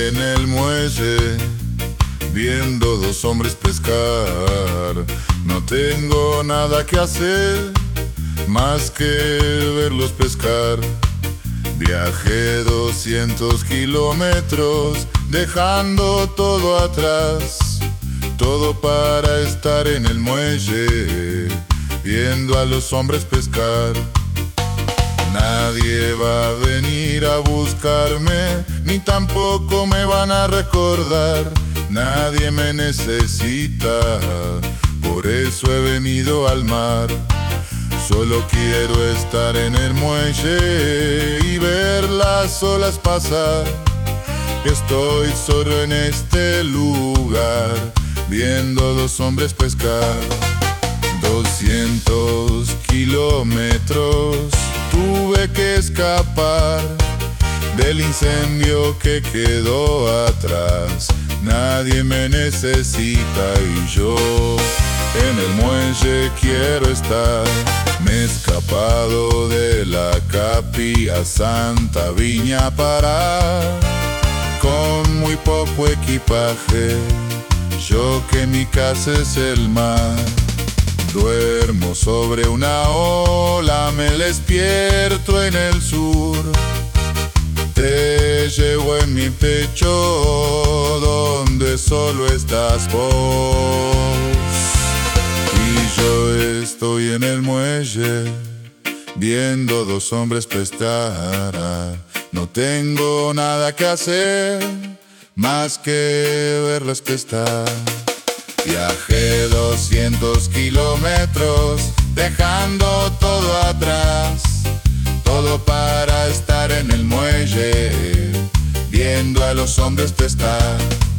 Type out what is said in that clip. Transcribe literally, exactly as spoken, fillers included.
en el muelle, viendo dos hombres pescar. No tengo nada que hacer más que verlos pescar. Viajé doscientos kilómetros, dejando todo atrás, todo para estar en el muelle, viendo a los hombres pescar. Nadie va a venir a buscarme, ni tampoco me van a recordar. Nadie me necesita, por eso he venido al mar. Solo quiero estar en el muelle y ver las olas pasar. Estoy solo en este lugar, viendo dos hombres pescar. Doscientos kilómetros tuve que escapar del incendio que quedó atrás. Nadie me necesita y yo en el muelle quiero estar. Me he escapado de la Capi a Santa Viña para, con muy poco equipaje, yo que mi casa es el mar. Duermo sobre una ola, me despierto en el sur. Te llevo en mi pecho, donde solo estás vos. Y yo estoy en el muelle, viendo dos hombres pescar. No tengo nada que hacer más que verlos pescar. Viajé doscientos kilómetros, dejando todo atrás, todo para estar en el muelle, viendo a los hombres pescar.